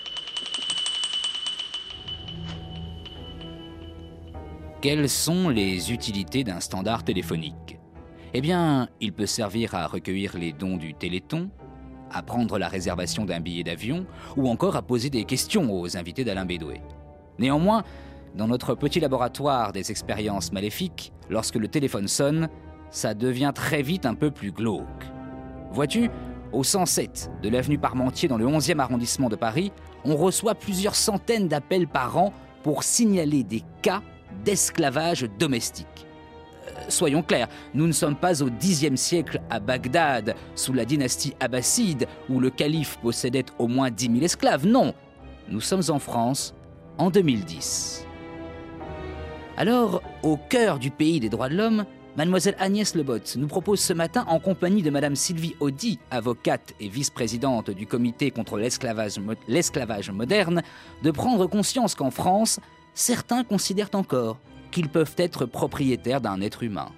Quelles sont les utilités d'un standard téléphonique ? Eh bien, il peut servir à recueillir les dons du Téléthon, à prendre la réservation d'un billet d'avion ou encore à poser des questions aux invités d'Alain Bédoué. Néanmoins, dans notre petit laboratoire des expériences maléfiques, lorsque le téléphone sonne, ça devient très vite un peu plus glauque. Vois-tu, au 107 de l'avenue Parmentier dans le 11e arrondissement de Paris, on reçoit plusieurs centaines d'appels par an pour signaler des cas d'esclavage domestique. Soyons clairs, nous ne sommes pas au Xe siècle à Bagdad, sous la dynastie abbasside, où le calife possédait au moins 10 000 esclaves. Non, nous sommes en France, en 2010. Alors, au cœur du pays des droits de l'homme, Mademoiselle Agnès Lebotte nous propose ce matin, en compagnie de Madame Sylvie Audy, avocate et vice-présidente du comité contre l'esclavage moderne, de prendre conscience qu'en France, certains considèrent encore qu'ils peuvent être propriétaires d'un être humain.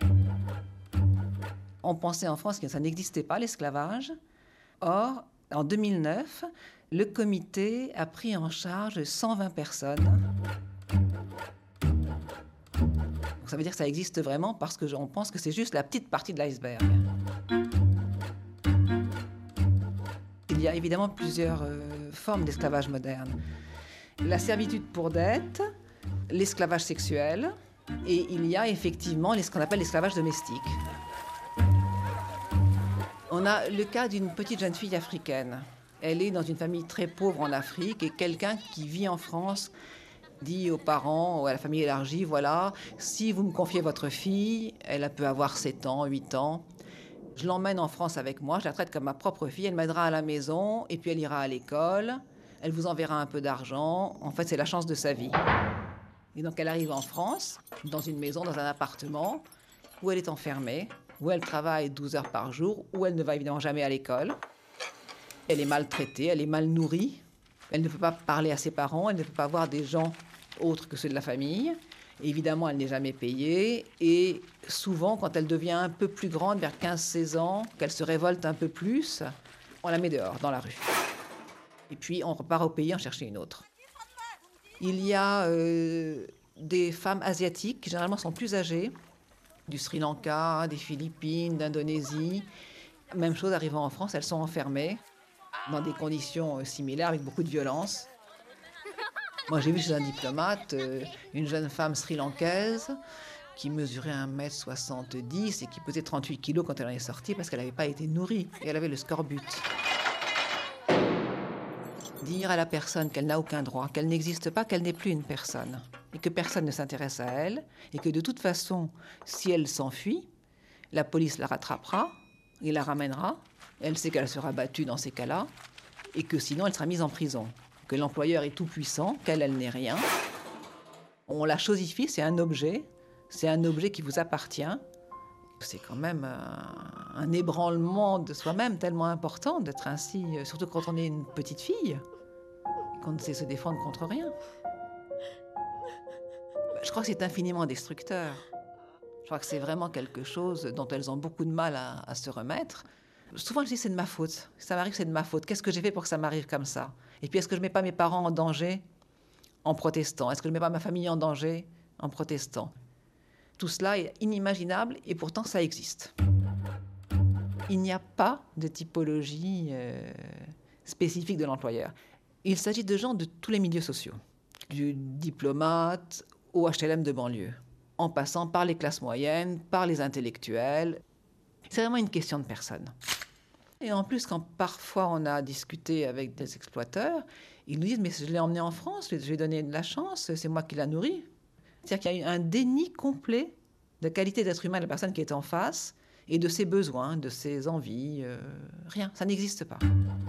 On pensait en France que ça n'existait pas, l'esclavage. Or, en 2009, le comité a pris en charge 120 personnes. Donc ça veut dire que ça existe vraiment parce qu'on pense que c'est juste la petite partie de l'iceberg. Il y a évidemment plusieurs formes d'esclavage moderne. La servitude pour dette, l'esclavage sexuel, et il y a effectivement ce qu'on appelle l'esclavage domestique. On a le cas d'une petite jeune fille africaine. Elle est dans une famille très pauvre en Afrique et quelqu'un qui vit en France dit aux parents ou à la famille élargie, voilà, si vous me confiez votre fille, elle peut avoir 7 ans, 8 ans, je l'emmène en France avec moi, je la traite comme ma propre fille, elle m'aidera à la maison et puis elle ira à l'école, elle vous enverra un peu d'argent, en fait c'est la chance de sa vie. Et donc elle arrive en France, dans une maison, dans un appartement, où elle est enfermée, où elle travaille 12 heures par jour, où elle ne va évidemment jamais à l'école. Elle est maltraitée, elle est mal nourrie, elle ne peut pas parler à ses parents, elle ne peut pas voir des gens autres que ceux de la famille. Et évidemment, elle n'est jamais payée. Et souvent, quand elle devient un peu plus grande, vers 15-16 ans, qu'elle se révolte un peu plus, on la met dehors, dans la rue. Et puis, on repart au pays en chercher une autre. Il y a des femmes asiatiques qui généralement sont plus âgées, du Sri Lanka, des Philippines, d'Indonésie. Même chose arrivant en France, elles sont enfermées dans des conditions similaires avec beaucoup de violence. Moi, j'ai vu chez un diplomate une jeune femme sri-lankaise qui mesurait 1m70 et qui pesait 38 kilos quand elle en est sortie parce qu'elle n'avait pas été nourrie et elle avait le scorbut. Dire à la personne qu'elle n'a aucun droit, qu'elle n'existe pas, qu'elle n'est plus une personne, et que personne ne s'intéresse à elle, et que de toute façon, si elle s'enfuit, la police la rattrapera, et la ramènera, elle sait qu'elle sera battue dans ces cas-là, et que sinon elle sera mise en prison, que l'employeur est tout puissant, qu'elle n'est rien. On la chosifie, c'est un objet qui vous appartient. C'est quand même un ébranlement de soi-même tellement important d'être ainsi, surtout quand on est une petite fille, qu'on ne sait se défendre contre rien. Je crois que c'est infiniment destructeur. Je crois que c'est vraiment quelque chose dont elles ont beaucoup de mal à se remettre. Souvent, je dis c'est de ma faute. Si ça m'arrive, c'est de ma faute. Qu'est-ce que j'ai fait pour que ça m'arrive comme ça? Et puis, est-ce que je ne mets pas mes parents en danger en protestant? Est-ce que je ne mets pas ma famille en danger en protestant? Tout cela est inimaginable et pourtant ça existe. Il n'y a pas de typologie spécifique de l'employeur. Il s'agit de gens de tous les milieux sociaux. du diplomate au HLM de banlieue, en passant par les classes moyennes, par les intellectuels. C'est vraiment une question de personnes. Et en plus, quand parfois on a discuté avec des exploiteurs, ils nous disent « mais je l'ai emmené en France, je lui ai donné de la chance, c'est moi qui l'a nourri ». C'est-à-dire qu'il y a eu un déni complet de qualité d'être humain de la personne qui est en face et de ses besoins, de ses envies, rien, ça n'existe pas.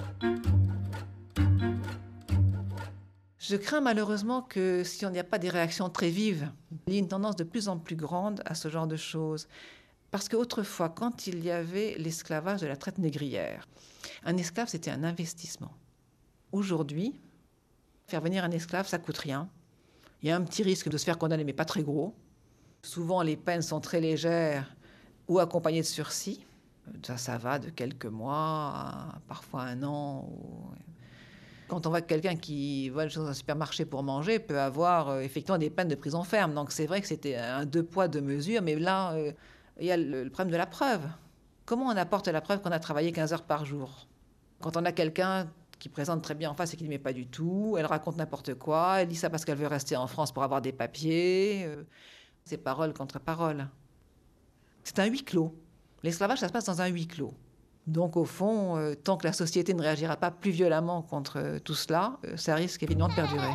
Je crains malheureusement que si on n'y a pas des réactions très vives, il y ait une tendance de plus en plus grande à ce genre de choses. Parce qu'autrefois, quand il y avait l'esclavage de la traite négrière, un esclave, c'était un investissement. Aujourd'hui, faire venir un esclave, ça coûte rien. Il y a un petit risque de se faire condamner, mais pas très gros. Souvent, les peines sont très légères ou accompagnées de sursis. Ça va de quelques mois à parfois un an. Quand on voit que quelqu'un qui vole dans un supermarché pour manger peut avoir effectivement des peines de prison ferme. Donc c'est vrai que c'était un deux poids, deux mesures, mais là, il y a le problème de la preuve. Comment on apporte la preuve qu'on a travaillé 15 heures par jour? Quand on a quelqu'un qui présente très bien en face et qui ne met pas du tout, elle raconte n'importe quoi, elle dit ça parce qu'elle veut rester en France pour avoir des papiers. C'est parole contre parole. C'est un huis clos. L'esclavage, ça se passe dans un huis clos. Donc, au fond, tant que la société ne réagira pas plus violemment contre tout cela, ça risque évidemment de perdurer.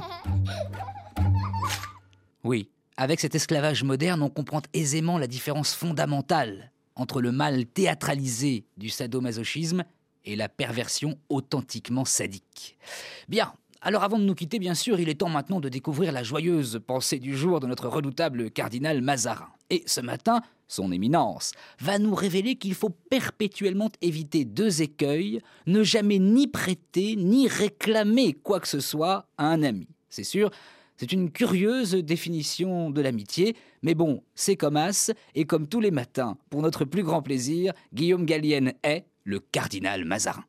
Oui, avec cet esclavage moderne, on comprend aisément la différence fondamentale entre le mal théâtralisé du sadomasochisme et la perversion authentiquement sadique. Bien, alors avant de nous quitter, bien sûr, il est temps maintenant de découvrir la joyeuse pensée du jour de notre redoutable cardinal Mazarin. Et ce matin, son éminence va nous révéler qu'il faut perpétuellement éviter deux écueils, ne jamais ni prêter ni réclamer quoi que ce soit à un ami. C'est sûr, c'est une curieuse définition de l'amitié, mais bon, c'est comme as, et comme tous les matins, pour notre plus grand plaisir, Guillaume Gallienne est le cardinal Mazarin.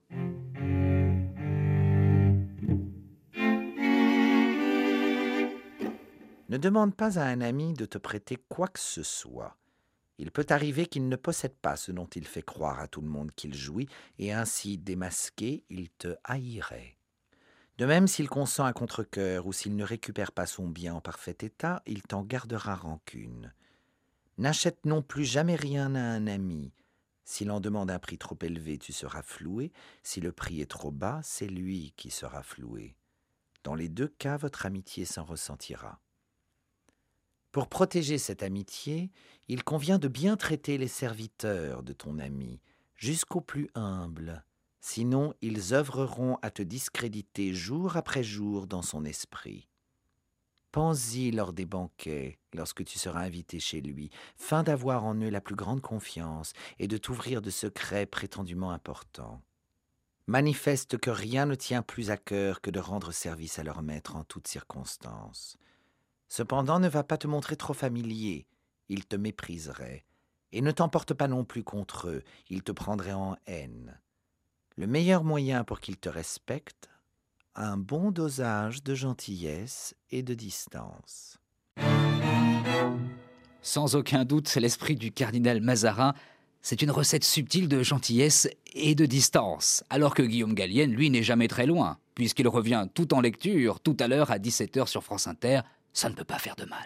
Ne demande pas à un ami de te prêter quoi que ce soit. Il peut arriver qu'il ne possède pas ce dont il fait croire à tout le monde qu'il jouit, et ainsi démasqué, il te haïrait. De même, s'il consent à contre-cœur ou s'il ne récupère pas son bien en parfait état, il t'en gardera rancune. N'achète non plus jamais rien à un ami. S'il en demande un prix trop élevé, tu seras floué. Si le prix est trop bas, c'est lui qui sera floué. Dans les deux cas, votre amitié s'en ressentira. Pour protéger cette amitié, il convient de bien traiter les serviteurs de ton ami, jusqu'aux plus humbles. Sinon, ils œuvreront à te discréditer jour après jour dans son esprit. Pense-y lors des banquets, lorsque tu seras invité chez lui, fin d'avoir en eux la plus grande confiance et de t'ouvrir de secrets prétendument importants. Manifeste que rien ne tient plus à cœur que de rendre service à leur maître en toutes circonstances. Cependant, ne va pas te montrer trop familier, ils te mépriseraient. Et ne t'emporte pas non plus contre eux, ils te prendraient en haine. Le meilleur moyen pour qu'ils te respectent, un bon dosage de gentillesse et de distance. Sans aucun doute, l'esprit du cardinal Mazarin, c'est une recette subtile de gentillesse et de distance, alors que Guillaume Gallienne, lui, n'est jamais très loin, puisqu'il revient tout en lecture, tout à l'heure à 17h sur France Inter. Ça ne peut pas faire de mal.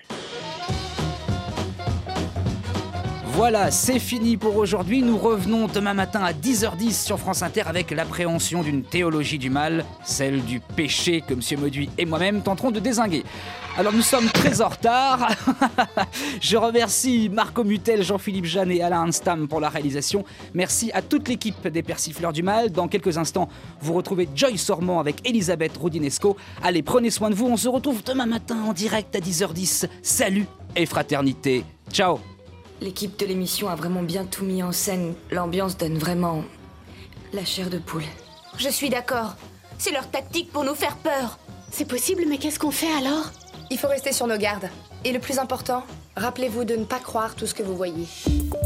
Voilà, c'est fini pour aujourd'hui. Nous revenons demain matin à 10h10 sur France Inter avec l'appréhension d'une théologie du mal, celle du péché que M. Mauduit et moi-même tenterons de dézinguer. Alors nous sommes très en retard. Je remercie Marco Mutel, Jean-Philippe Jeanne et Alain Anstam pour la réalisation. Merci à toute l'équipe des Persifleurs du Mal. Dans quelques instants, vous retrouvez Joyce Ormand avec Elisabeth Roudinesco. Allez, prenez soin de vous. On se retrouve demain matin en direct à 10h10. Salut et fraternité. Ciao. L'équipe de l'émission a vraiment bien tout mis en scène. L'ambiance donne vraiment la chair de poule. Je suis d'accord. C'est leur tactique pour nous faire peur. C'est possible, mais qu'est-ce qu'on fait alors? Il faut rester sur nos gardes. Et le plus important, rappelez-vous de ne pas croire tout ce que vous voyez.